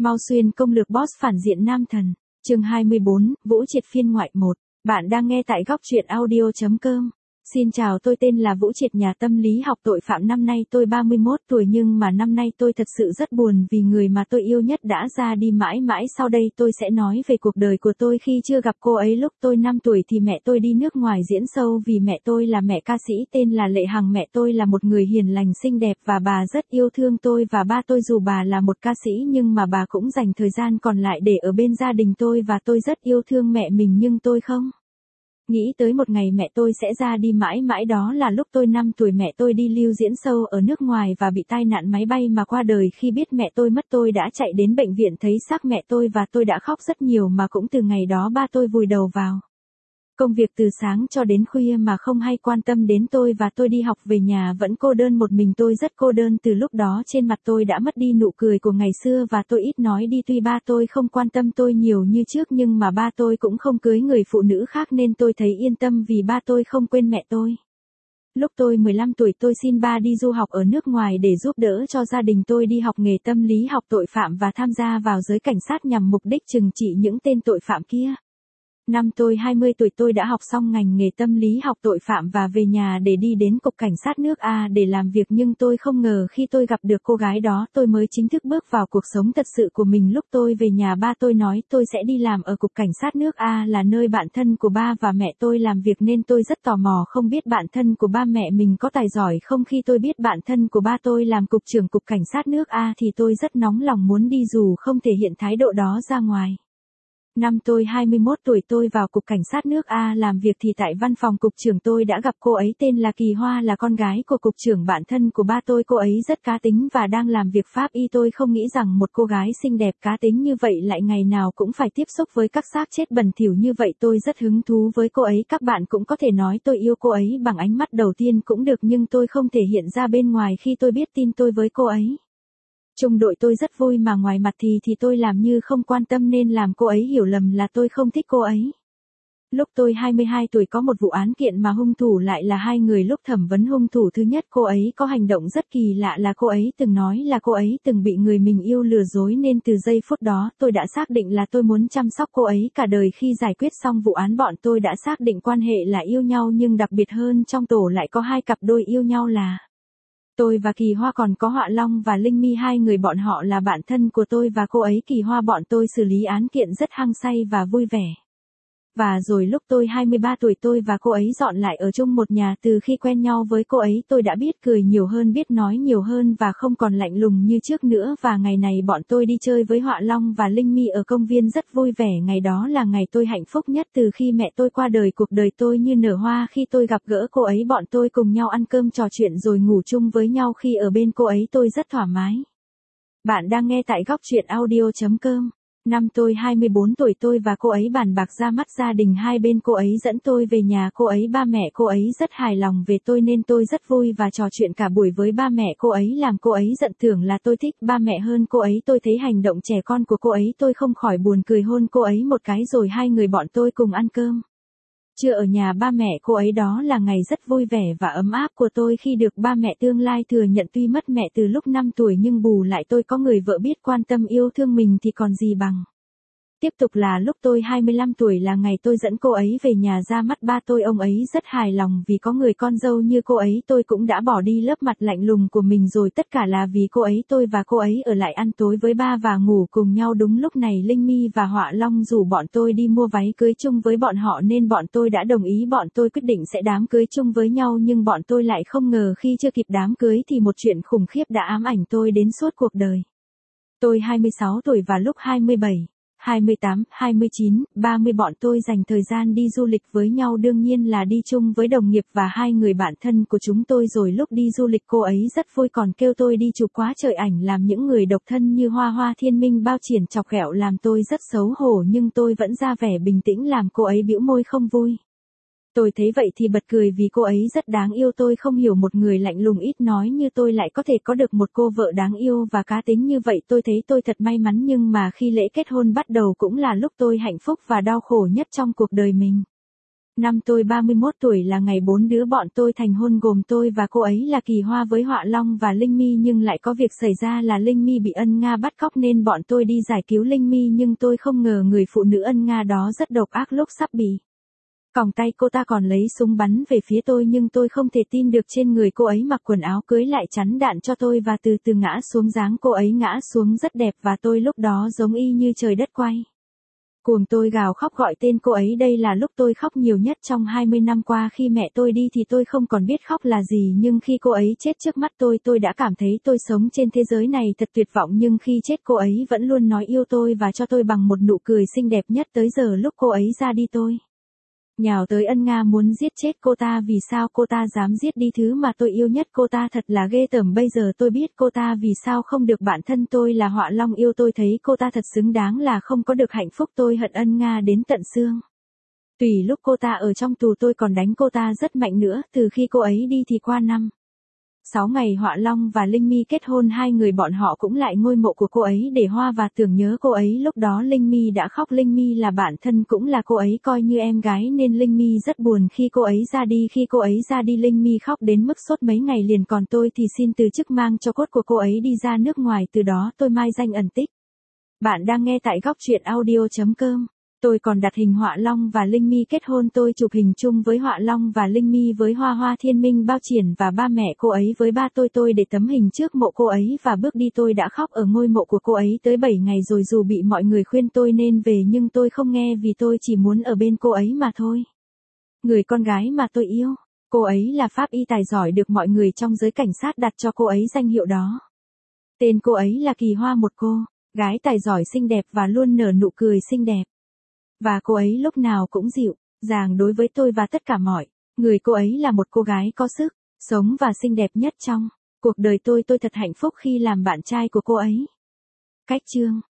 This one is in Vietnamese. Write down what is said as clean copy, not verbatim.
Mao Xuyên công lược boss phản diện nam thần. Chương 24, Vũ Triệt phiên ngoại 1. Bạn đang nghe tại góc truyện audio.com. Xin chào, tôi tên là Vũ Triệt, nhà tâm lý học tội phạm. Năm nay tôi 31 tuổi nhưng mà năm nay tôi thật sự rất buồn vì người mà tôi yêu nhất đã ra đi mãi mãi. Sau đây tôi sẽ nói về cuộc đời của tôi khi chưa gặp cô ấy. Lúc tôi 5 tuổi thì mẹ tôi đi nước ngoài diễn show vì mẹ tôi là mẹ ca sĩ tên là Lệ Hằng. Mẹ tôi là một người hiền lành xinh đẹp và bà rất yêu thương tôi và ba tôi. Dù bà là một ca sĩ nhưng mà bà cũng dành thời gian còn lại để ở bên gia đình tôi và tôi rất yêu thương mẹ mình nhưng tôi không nghĩ tới một ngày mẹ tôi sẽ ra đi mãi mãi. Đó là lúc tôi 5 tuổi, mẹ tôi đi lưu diễn show ở nước ngoài và bị tai nạn máy bay mà qua đời. Khi biết mẹ tôi mất tôi đã chạy đến bệnh viện thấy xác mẹ tôi và tôi đã khóc rất nhiều, mà cũng từ ngày đó ba tôi vùi đầu vào công việc từ sáng cho đến khuya mà không hay quan tâm đến tôi, và tôi đi học về nhà vẫn cô đơn một mình. Tôi rất cô đơn. Từ lúc đó trên mặt tôi đã mất đi nụ cười của ngày xưa và tôi ít nói đi. Tuy ba tôi không quan tâm tôi nhiều như trước nhưng mà ba tôi cũng không cưới người phụ nữ khác nên tôi thấy yên tâm vì ba tôi không quên mẹ tôi. Lúc tôi 15 tuổi tôi xin ba đi du học ở nước ngoài để giúp đỡ cho gia đình tôi đi học nghề tâm lý học tội phạm và tham gia vào giới cảnh sát nhằm mục đích trừng trị những tên tội phạm kia. Năm tôi 20 tuổi tôi đã học xong ngành nghề tâm lý học tội phạm và về nhà để đi đến cục cảnh sát nước A để làm việc, nhưng tôi không ngờ khi tôi gặp được cô gái đó tôi mới chính thức bước vào cuộc sống thật sự của mình. Lúc tôi về nhà ba tôi nói tôi sẽ đi làm ở cục cảnh sát nước A là nơi bạn thân của ba và mẹ tôi làm việc nên tôi rất tò mò không biết bạn thân của ba mẹ mình có tài giỏi không. Khi tôi biết bạn thân của ba tôi làm cục trưởng cục cảnh sát nước A thì tôi rất nóng lòng muốn đi dù không thể hiện thái độ đó ra ngoài. Năm tôi 21 tuổi tôi vào cục cảnh sát nước A làm việc thì tại văn phòng cục trưởng tôi đã gặp cô ấy tên là Kỳ Hoa, là con gái của cục trưởng bạn thân của ba tôi. Cô ấy rất cá tính và đang làm việc pháp y. Tôi không nghĩ rằng một cô gái xinh đẹp cá tính như vậy lại ngày nào cũng phải tiếp xúc với các xác chết bẩn thỉu như vậy. Tôi rất hứng thú với cô ấy. Các bạn cũng có thể nói tôi yêu cô ấy bằng ánh mắt đầu tiên cũng được, nhưng tôi không thể hiện ra bên ngoài khi tôi biết tin tôi với cô ấy. Chung đội tôi rất vui mà ngoài mặt thì tôi làm như không quan tâm nên làm cô ấy hiểu lầm là tôi không thích cô ấy. Lúc tôi 22 tuổi có một vụ án kiện mà hung thủ lại là hai người. Lúc thẩm vấn hung thủ thứ nhất, cô ấy có hành động rất kỳ lạ là cô ấy từng nói là cô ấy từng bị người mình yêu lừa dối, nên từ giây phút đó tôi đã xác định là tôi muốn chăm sóc cô ấy cả đời. Khi giải quyết xong vụ án bọn tôi đã xác định quan hệ là yêu nhau, nhưng đặc biệt hơn trong tổ lại có hai cặp đôi yêu nhau là tôi và Kỳ Hoa, còn có Họa Long và Linh My. Hai người bọn họ là bạn thân của tôi và cô ấy Kỳ Hoa. Bọn tôi xử lý án kiện rất hăng say và vui vẻ. Và rồi lúc tôi 23 tuổi tôi và cô ấy dọn lại ở chung một nhà. Từ khi quen nhau với cô ấy tôi đã biết cười nhiều hơn, biết nói nhiều hơn và không còn lạnh lùng như trước nữa. Và ngày này bọn tôi đi chơi với Họa Long và Linh My ở công viên rất vui vẻ. Ngày đó là ngày tôi hạnh phúc nhất từ khi mẹ tôi qua đời. Cuộc đời tôi như nở hoa khi tôi gặp gỡ cô ấy. Bọn tôi cùng nhau ăn cơm trò chuyện rồi ngủ chung với nhau. Khi ở bên cô ấy tôi rất thoải mái. Bạn đang nghe tại góc truyện audio.com. Năm tôi 24 tuổi tôi và cô ấy bàn bạc ra mắt gia đình hai bên. Cô ấy dẫn tôi về nhà cô ấy. Ba mẹ cô ấy rất hài lòng về tôi nên tôi rất vui và trò chuyện cả buổi với ba mẹ cô ấy, làm cô ấy giận. Tưởng là tôi thích ba mẹ hơn cô ấy. Tôi thấy hành động trẻ con của cô ấy tôi không khỏi buồn cười, hôn cô ấy một cái rồi hai người bọn tôi cùng ăn cơm trưa ở nhà ba mẹ cô ấy. Đó là ngày rất vui vẻ và ấm áp của tôi khi được ba mẹ tương lai thừa nhận. Tuy mất mẹ từ lúc 5 tuổi nhưng bù lại tôi có người vợ biết quan tâm yêu thương mình thì còn gì bằng. Tiếp tục là lúc tôi 25 tuổi là ngày tôi dẫn cô ấy về nhà ra mắt ba tôi. Ông ấy rất hài lòng vì có người con dâu như cô ấy. Tôi cũng đã bỏ đi lớp mặt lạnh lùng của mình rồi, tất cả là vì cô ấy. Tôi và cô ấy ở lại ăn tối với ba và ngủ cùng nhau. Đúng lúc này Linh My và Họa Long rủ bọn tôi đi mua váy cưới chung với bọn họ nên bọn tôi đã đồng ý. Bọn tôi quyết định sẽ đám cưới chung với nhau, nhưng bọn tôi lại không ngờ khi chưa kịp đám cưới thì một chuyện khủng khiếp đã ám ảnh tôi đến suốt cuộc đời. Tôi 26 tuổi và lúc 27, 28, 29, 30 bọn tôi dành thời gian đi du lịch với nhau, đương nhiên là đi chung với đồng nghiệp và hai người bạn thân của chúng tôi. Rồi lúc đi du lịch cô ấy rất vui còn kêu tôi đi chụp quá trời ảnh làm những người độc thân như Hoa Hoa, Thiên Minh, Bao Triển, chọc ghẹo làm tôi rất xấu hổ, nhưng tôi vẫn ra vẻ bình tĩnh làm cô ấy bĩu môi không vui. Tôi thấy vậy thì bật cười vì cô ấy rất đáng yêu. Tôi không hiểu một người lạnh lùng ít nói như tôi lại có thể có được một cô vợ đáng yêu và cá tính như vậy. Tôi thấy tôi thật may mắn, nhưng mà khi lễ kết hôn bắt đầu cũng là lúc tôi hạnh phúc và đau khổ nhất trong cuộc đời mình. Năm tôi 31 tuổi là ngày 4 đứa bọn tôi thành hôn, gồm tôi và cô ấy là Kỳ Hoa với Họa Long và Linh Mi, nhưng lại có việc xảy ra là Linh Mi bị Ân Nga bắt cóc nên bọn tôi đi giải cứu Linh Mi, nhưng tôi không ngờ người phụ nữ Ân Nga đó rất độc ác, lúc sắp bị còng tay cô ta còn lấy súng bắn về phía tôi, nhưng tôi không thể tin được trên người cô ấy mặc quần áo cưới lại chắn đạn cho tôi và từ từ ngã xuống, dáng cô ấy ngã xuống rất đẹp và tôi lúc đó giống y như trời đất quay cuồng. Tôi gào khóc gọi tên cô ấy, đây là lúc tôi khóc nhiều nhất trong 20 năm qua. Khi mẹ tôi đi thì tôi không còn biết khóc là gì, nhưng khi cô ấy chết trước mắt tôi đã cảm thấy tôi sống trên thế giới này thật tuyệt vọng, nhưng khi chết cô ấy vẫn luôn nói yêu tôi và cho tôi bằng một nụ cười xinh đẹp nhất tới giờ. Lúc cô ấy ra đi tôi nhào tới Ân Nga muốn giết chết cô ta, vì sao cô ta dám giết đi thứ mà tôi yêu nhất. Cô ta thật là ghê tởm, bây giờ tôi biết cô ta vì sao không được bạn thân tôi là Họa Long yêu. Tôi thấy cô ta thật xứng đáng là không có được hạnh phúc. Tôi hận Ân Nga đến tận xương tủy. Lúc cô ta ở trong tù tôi còn đánh cô ta rất mạnh nữa. Từ khi cô ấy đi thì qua 6 ngày Họa Long và Linh Mi kết hôn, hai người bọn họ cũng lại ngôi mộ của cô ấy để hoa và tưởng nhớ cô ấy. Lúc đó Linh Mi đã khóc, Linh Mi là bạn thân cũng là cô ấy coi như em gái nên Linh Mi rất buồn khi cô ấy ra đi. Khi cô ấy ra đi Linh Mi khóc đến mức sốt mấy ngày liền, còn tôi thì xin từ chức mang cho cốt của cô ấy đi ra nước ngoài. Từ đó tôi mai danh ẩn tích. Bạn đang nghe tại góc truyện audio.com. Tôi còn đặt hình Họa Long và Linh Mi kết hôn, tôi chụp hình chung với Họa Long và Linh Mi với Hoa Hoa Thiên Minh Bao Triển và ba mẹ cô ấy với ba tôi để tấm hình trước mộ cô ấy và bước đi. Tôi đã khóc ở ngôi mộ của cô ấy tới 7 ngày rồi, dù bị mọi người khuyên tôi nên về nhưng tôi không nghe vì tôi chỉ muốn ở bên cô ấy mà thôi. Người con gái mà tôi yêu, cô ấy là pháp y tài giỏi, được mọi người trong giới cảnh sát đặt cho cô ấy danh hiệu đó. Tên cô ấy là Kỳ Hoa, một cô gái tài giỏi xinh đẹp và luôn nở nụ cười xinh đẹp. Và cô ấy lúc nào cũng dịu dàng đối với tôi và tất cả mọi người. Cô ấy là một cô gái có sức sống và xinh đẹp nhất trong cuộc đời tôi thật hạnh phúc khi làm bạn trai của cô ấy. Cách chương